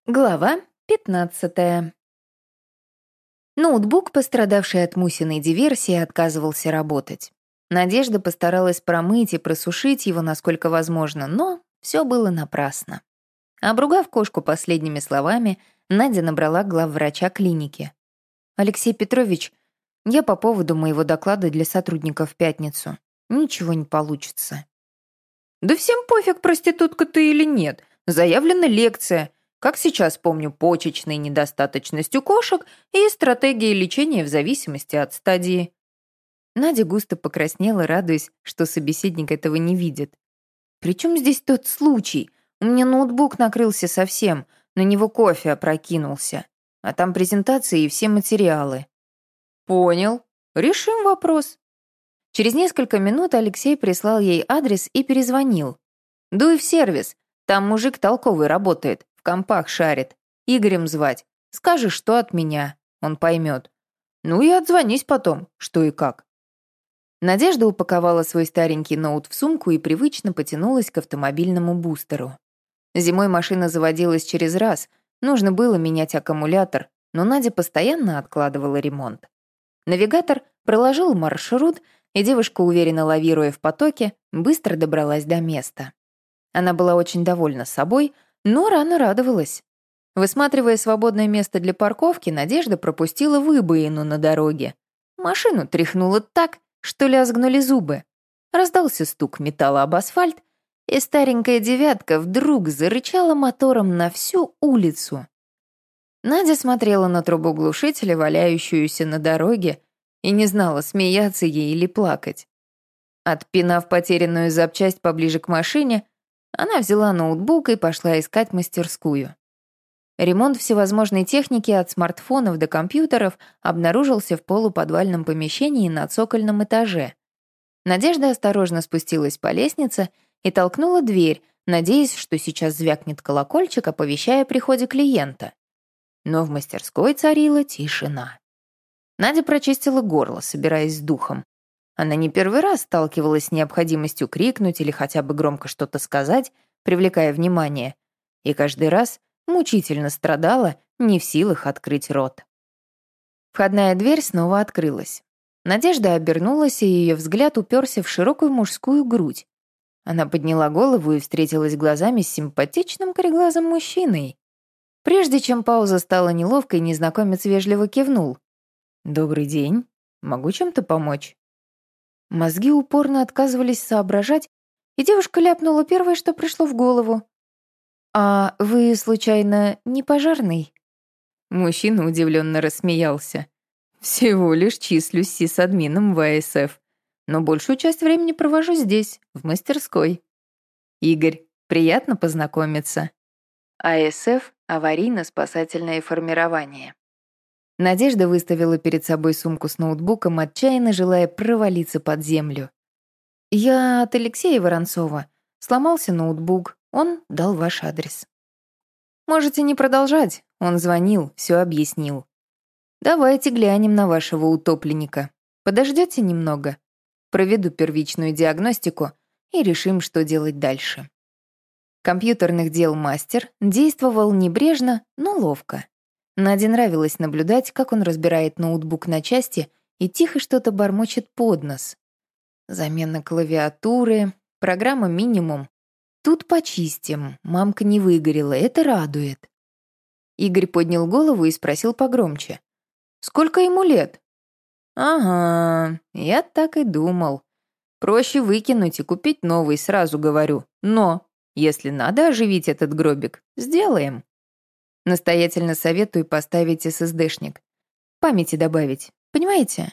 Глава 15. Ноутбук, пострадавший от Мусиной диверсии, отказывался работать. Надежда постаралась промыть и просушить его насколько возможно, но все было напрасно. Обругав кошку последними словами, Надя набрала главврача клиники. «Алексей Петрович, я по поводу моего доклада для сотрудников в пятницу. Ничего не получится». «Да всем пофиг, проститутка ты или нет. Заявлена лекция. Как сейчас помню, почечная недостаточность у кошек и стратегия лечения в зависимости от стадии». Надя густо покраснела, радуясь, что собеседник этого не видит. «При чем здесь тот случай? У меня ноутбук накрылся совсем, на него кофе опрокинулся. А там презентации и все материалы». «Понял. Решим вопрос». Через несколько минут Алексей прислал ей адрес и перезвонил. «Дуй в сервис. Там мужик толковый работает, в компах шарит. Игорем звать. Скажешь, что от меня. Он поймет. Ну и отзвонись потом, что и как». Надежда упаковала свой старенький ноут в сумку и привычно потянулась к автомобильному бустеру. Зимой машина заводилась через раз, нужно было менять аккумулятор, но Надя постоянно откладывала ремонт. Навигатор проложил маршрут, и девушка, уверенно лавируя в потоке, быстро добралась до места. Она была очень довольна собой, но рано радовалась. Высматривая свободное место для парковки, Надежда пропустила выбоину на дороге. Машину тряхнуло так, что лязгнули зубы. Раздался стук металла об асфальт, и старенькая девятка вдруг зарычала мотором на всю улицу. Надя смотрела на трубу глушителя, валяющуюся на дороге, и не знала, смеяться ей или плакать. Отпинав потерянную запчасть поближе к машине, она взяла ноутбук и пошла искать мастерскую. Ремонт всевозможной техники от смартфонов до компьютеров обнаружился в полуподвальном помещении на цокольном этаже. Надежда осторожно спустилась по лестнице и толкнула дверь, надеясь, что сейчас звякнет колокольчик, оповещая о приходе клиента. Но в мастерской царила тишина. Надя прочистила горло, собираясь с духом. Она не первый раз сталкивалась с необходимостью крикнуть или хотя бы громко что-то сказать, привлекая внимание, и каждый раз мучительно страдала, не в силах открыть рот. Входная дверь снова открылась. Надежда обернулась, и ее взгляд уперся в широкую мужскую грудь. Она подняла голову и встретилась глазами с симпатичным кореглазым мужчиной. Прежде чем пауза стала неловкой, незнакомец вежливо кивнул. «Добрый день. Могу чем-то помочь?» Мозги упорно отказывались соображать, и девушка ляпнула первое, что пришло в голову. «А вы, случайно, не пожарный?» Мужчина удивленно рассмеялся. «Всего лишь числюсь сисадмином в АСФ, но большую часть времени провожу здесь, в мастерской. Игорь, приятно познакомиться». АСФ — аварийно-спасательное формирование. Надежда выставила перед собой сумку с ноутбуком, отчаянно желая провалиться под землю. «Я от Алексея Воронцова. Сломался ноутбук. Он дал ваш адрес». «Можете не продолжать. Он звонил, все объяснил. Давайте глянем на вашего утопленника. Подождете немного? Проведу первичную диагностику и решим, что делать дальше». Компьютерных дел мастер действовал небрежно, но ловко. Наде нравилось наблюдать, как он разбирает ноутбук на части и тихо что-то бормочет под нос. Замена клавиатуры, программа минимум. Тут почистим, мамка не выгорела, это радует. Игорь поднял голову и спросил погромче. «Сколько ему лет?» «Ага, я так и думал. Проще выкинуть и купить новый, сразу говорю. Но, если надо оживить этот гробик, сделаем. Настоятельно советую поставить SSD-шник. Памяти добавить, понимаете?»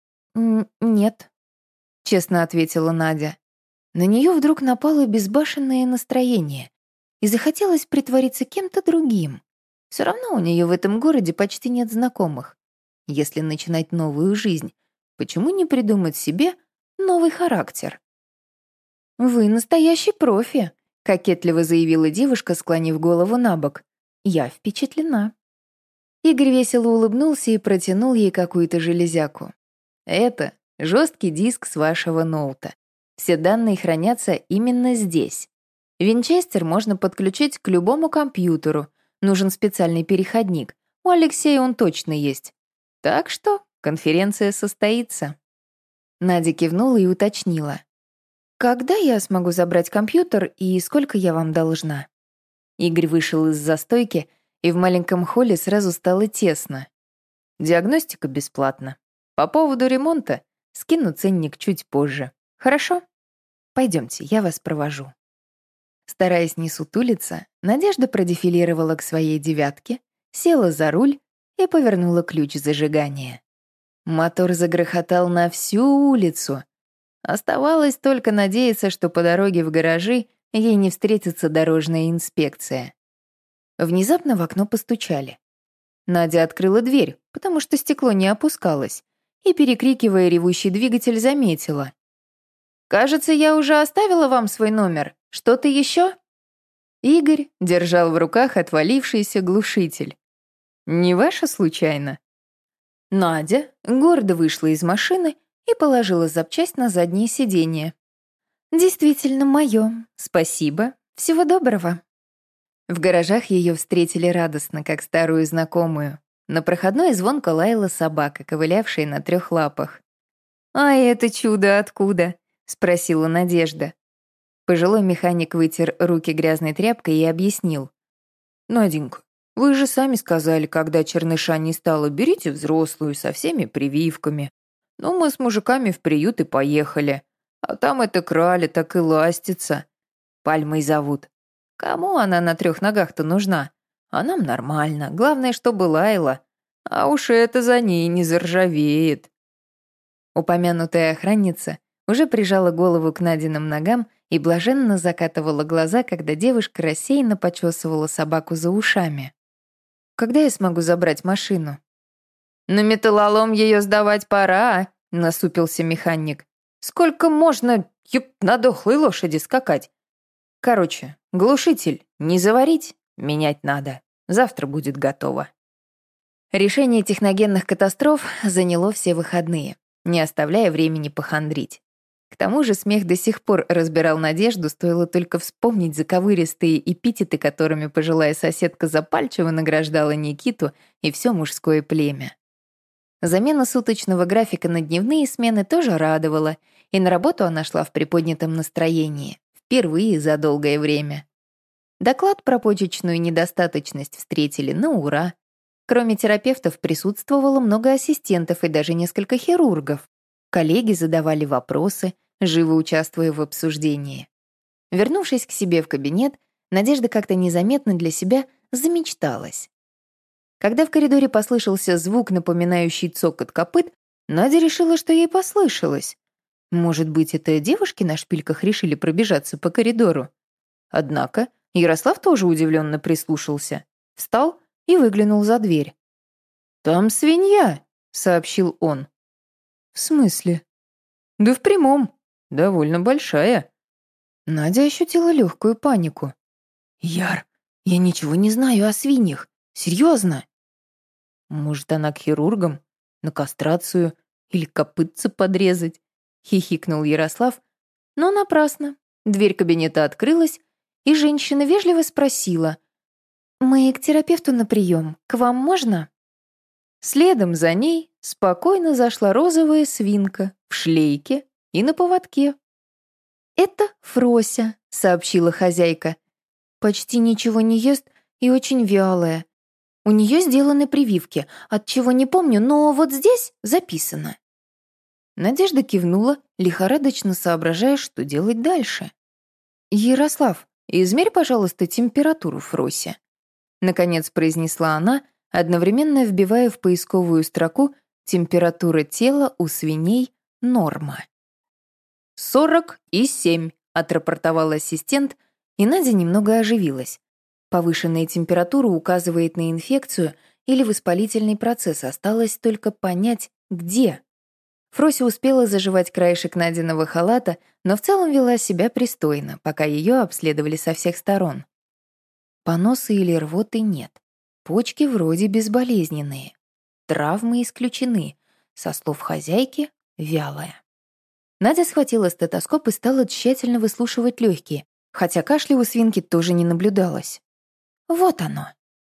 «Нет», — честно ответила Надя. На нее вдруг напало безбашенное настроение, и захотелось притвориться кем-то другим. Все равно у нее в этом городе почти нет знакомых. Если начинать новую жизнь, почему не придумать себе новый характер? «Вы настоящий профи», — кокетливо заявила девушка, склонив голову на бок. «Я впечатлена». Игорь весело улыбнулся и протянул ей какую-то железяку. «Это жесткий диск с вашего ноута. Все данные хранятся именно здесь. Винчестер можно подключить к любому компьютеру, Нужен специальный переходник. У Алексея он точно есть. Так что конференция состоится. Надя кивнула и уточнила. «Когда я смогу забрать компьютер и сколько я вам должна?» Игорь вышел из застойки, и в маленьком холле сразу стало тесно. «Диагностика бесплатна. По поводу ремонта скину ценник чуть позже. Хорошо? Пойдемте, я вас провожу». Стараясь не сутулиться, Надежда продефилировала к своей девятке, села за руль и повернула ключ зажигания. Мотор загрохотал на всю улицу. Оставалось только надеяться, что по дороге в гаражи ей не встретится дорожная инспекция. Внезапно в окно постучали. Надя открыла дверь, потому что стекло не опускалось, и, перекрикивая ревущий двигатель, заметила. «Кажется, я уже оставила вам свой номер. Что-то еще?» Игорь держал в руках отвалившийся глушитель. «Не ваша случайно?» Надя гордо вышла из машины и положила запчасть на заднее сиденье. «Действительно мое. Спасибо. Всего доброго». В гаражах ее встретили радостно, как старую знакомую. На проходной звонко лаяла собака, ковылявшая на 3 лапах. «А это чудо откуда?» — спросила Надежда. Пожилой механик вытер руки грязной тряпкой и объяснил. «Наденька, вы же сами сказали, когда черныша не стало, берите взрослую со всеми прививками. Ну, мы с мужиками в приют и поехали. А там эта краля так и ластится. Пальмой зовут. Кому она на 3 ногах-то нужна? А нам нормально. Главное, чтобы лаяла. А уж это за ней не заржавеет». Упомянутая охранница уже прижала голову к Надиным ногам и блаженно закатывала глаза, когда девушка рассеянно почесывала собаку за ушами. «Когда я смогу забрать машину?» «На металлолом ее сдавать пора», — насупился механик. «Сколько можно, на дохлой лошади скакать? Короче, глушитель не заварить, менять надо. Завтра будет готово». Решение техногенных катастроф заняло все выходные, не оставляя времени похандрить. К тому же смех до сих пор разбирал Надежду, стоило только вспомнить заковыристые эпитеты, которыми пожилая соседка запальчиво награждала Никиту и все мужское племя. Замена суточного графика на дневные смены тоже радовала, и на работу она шла в приподнятом настроении, впервые за долгое время. Доклад про почечную недостаточность встретили на ура. Кроме терапевтов присутствовало много ассистентов и даже несколько хирургов. Коллеги задавали вопросы, живо участвуя в обсуждении. Вернувшись к себе в кабинет, Надежда как-то незаметно для себя замечталась. Когда в коридоре послышался звук, напоминающий цокот копыт, Надя решила, что ей послышалось. Может быть, это девушки на шпильках решили пробежаться по коридору? Однако Ярослав тоже удивленно прислушался, встал и выглянул за дверь. «Там свинья», — сообщил он. «В смысле?» «Да в прямом. Довольно большая». Надя ощутила легкую панику. «Яр, я ничего не знаю о свиньях. Серьезно?» «Может, она к хирургам? На кастрацию? Или копытца подрезать?» — хихикнул Ярослав. Но напрасно. Дверь кабинета открылась, и женщина вежливо спросила. «Мы к терапевту на прием. К вам можно?» Следом за ней спокойно зашла розовая свинка в шлейке и на поводке. «Это Фрося», — сообщила хозяйка. «Почти ничего не ест и очень вялая. У нее сделаны прививки, от чего не помню, но вот здесь записано». Надежда кивнула, лихорадочно соображая, что делать дальше. «Ярослав, измерь, пожалуйста, температуру Фросе», — наконец произнесла она, одновременно вбивая в поисковую строку «температура тела у свиней норма». 47, отрапортовал ассистент, и Надя немного оживилась. Повышенная температура указывает на инфекцию или воспалительный процесс, осталось только понять, где. Фрося успела заживать краешек Надиного халата, но в целом вела себя пристойно, пока ее обследовали со всех сторон. Поноса или рвоты нет. Почки вроде безболезненные. Травмы исключены. Со слов хозяйки, вялая. Надя схватила стетоскоп и стала тщательно выслушивать легкие, хотя кашля у свинки тоже не наблюдалось. Вот оно.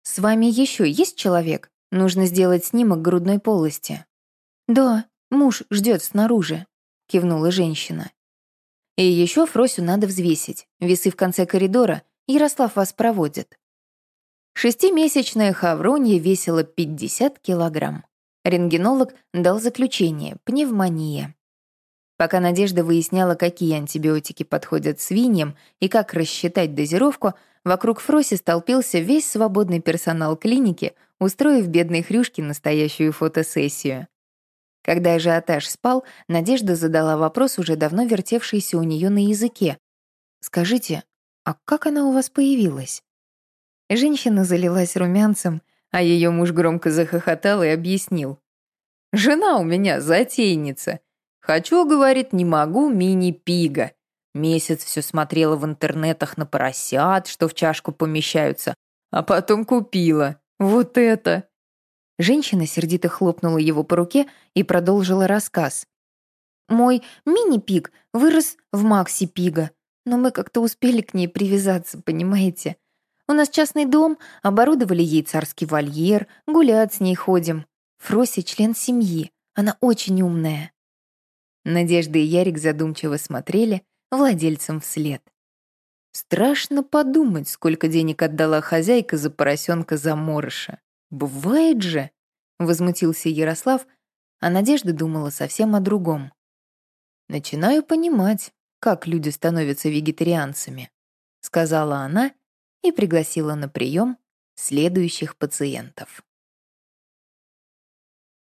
«С вами еще есть человек? Нужно сделать снимок грудной полости». «Да, муж ждет снаружи», — кивнула женщина. «И еще Фросю надо взвесить. Весы в конце коридора. Ярослав вас проводит». Шестимесячная Хавронья весила 50 килограмм. Рентгенолог дал заключение — пневмония. Пока Надежда выясняла, какие антибиотики подходят свиньям и как рассчитать дозировку, вокруг Фроси столпился весь свободный персонал клиники, устроив бедной Хрюшке настоящую фотосессию. Когда ажиотаж спал, Надежда задала вопрос, уже давно вертевшийся у нее на языке. «Скажите, а как она у вас появилась?» Женщина залилась румянцем, а ее муж громко захохотал и объяснил. «Жена у меня затейница. Хочу, говорит, не могу, мини-пига. Месяц все смотрела в интернетах на поросят, что в чашку помещаются, а потом купила. Вот это!» Женщина сердито хлопнула его по руке и продолжила рассказ. «Мой мини-пиг вырос в макси-пига, но мы как-то успели к ней привязаться, понимаете? У нас частный дом, оборудовали ей царский вольер, гулять с ней ходим. Фрося — член семьи, она очень умная». Надежда и Ярик задумчиво смотрели владельцам вслед. Страшно подумать, сколько денег отдала хозяйка за поросенка заморыша. «Бывает же!» — возмутился Ярослав, а Надежда думала совсем о другом. «Начинаю понимать, как люди становятся вегетарианцами», — сказала она и пригласила на прием следующих пациентов.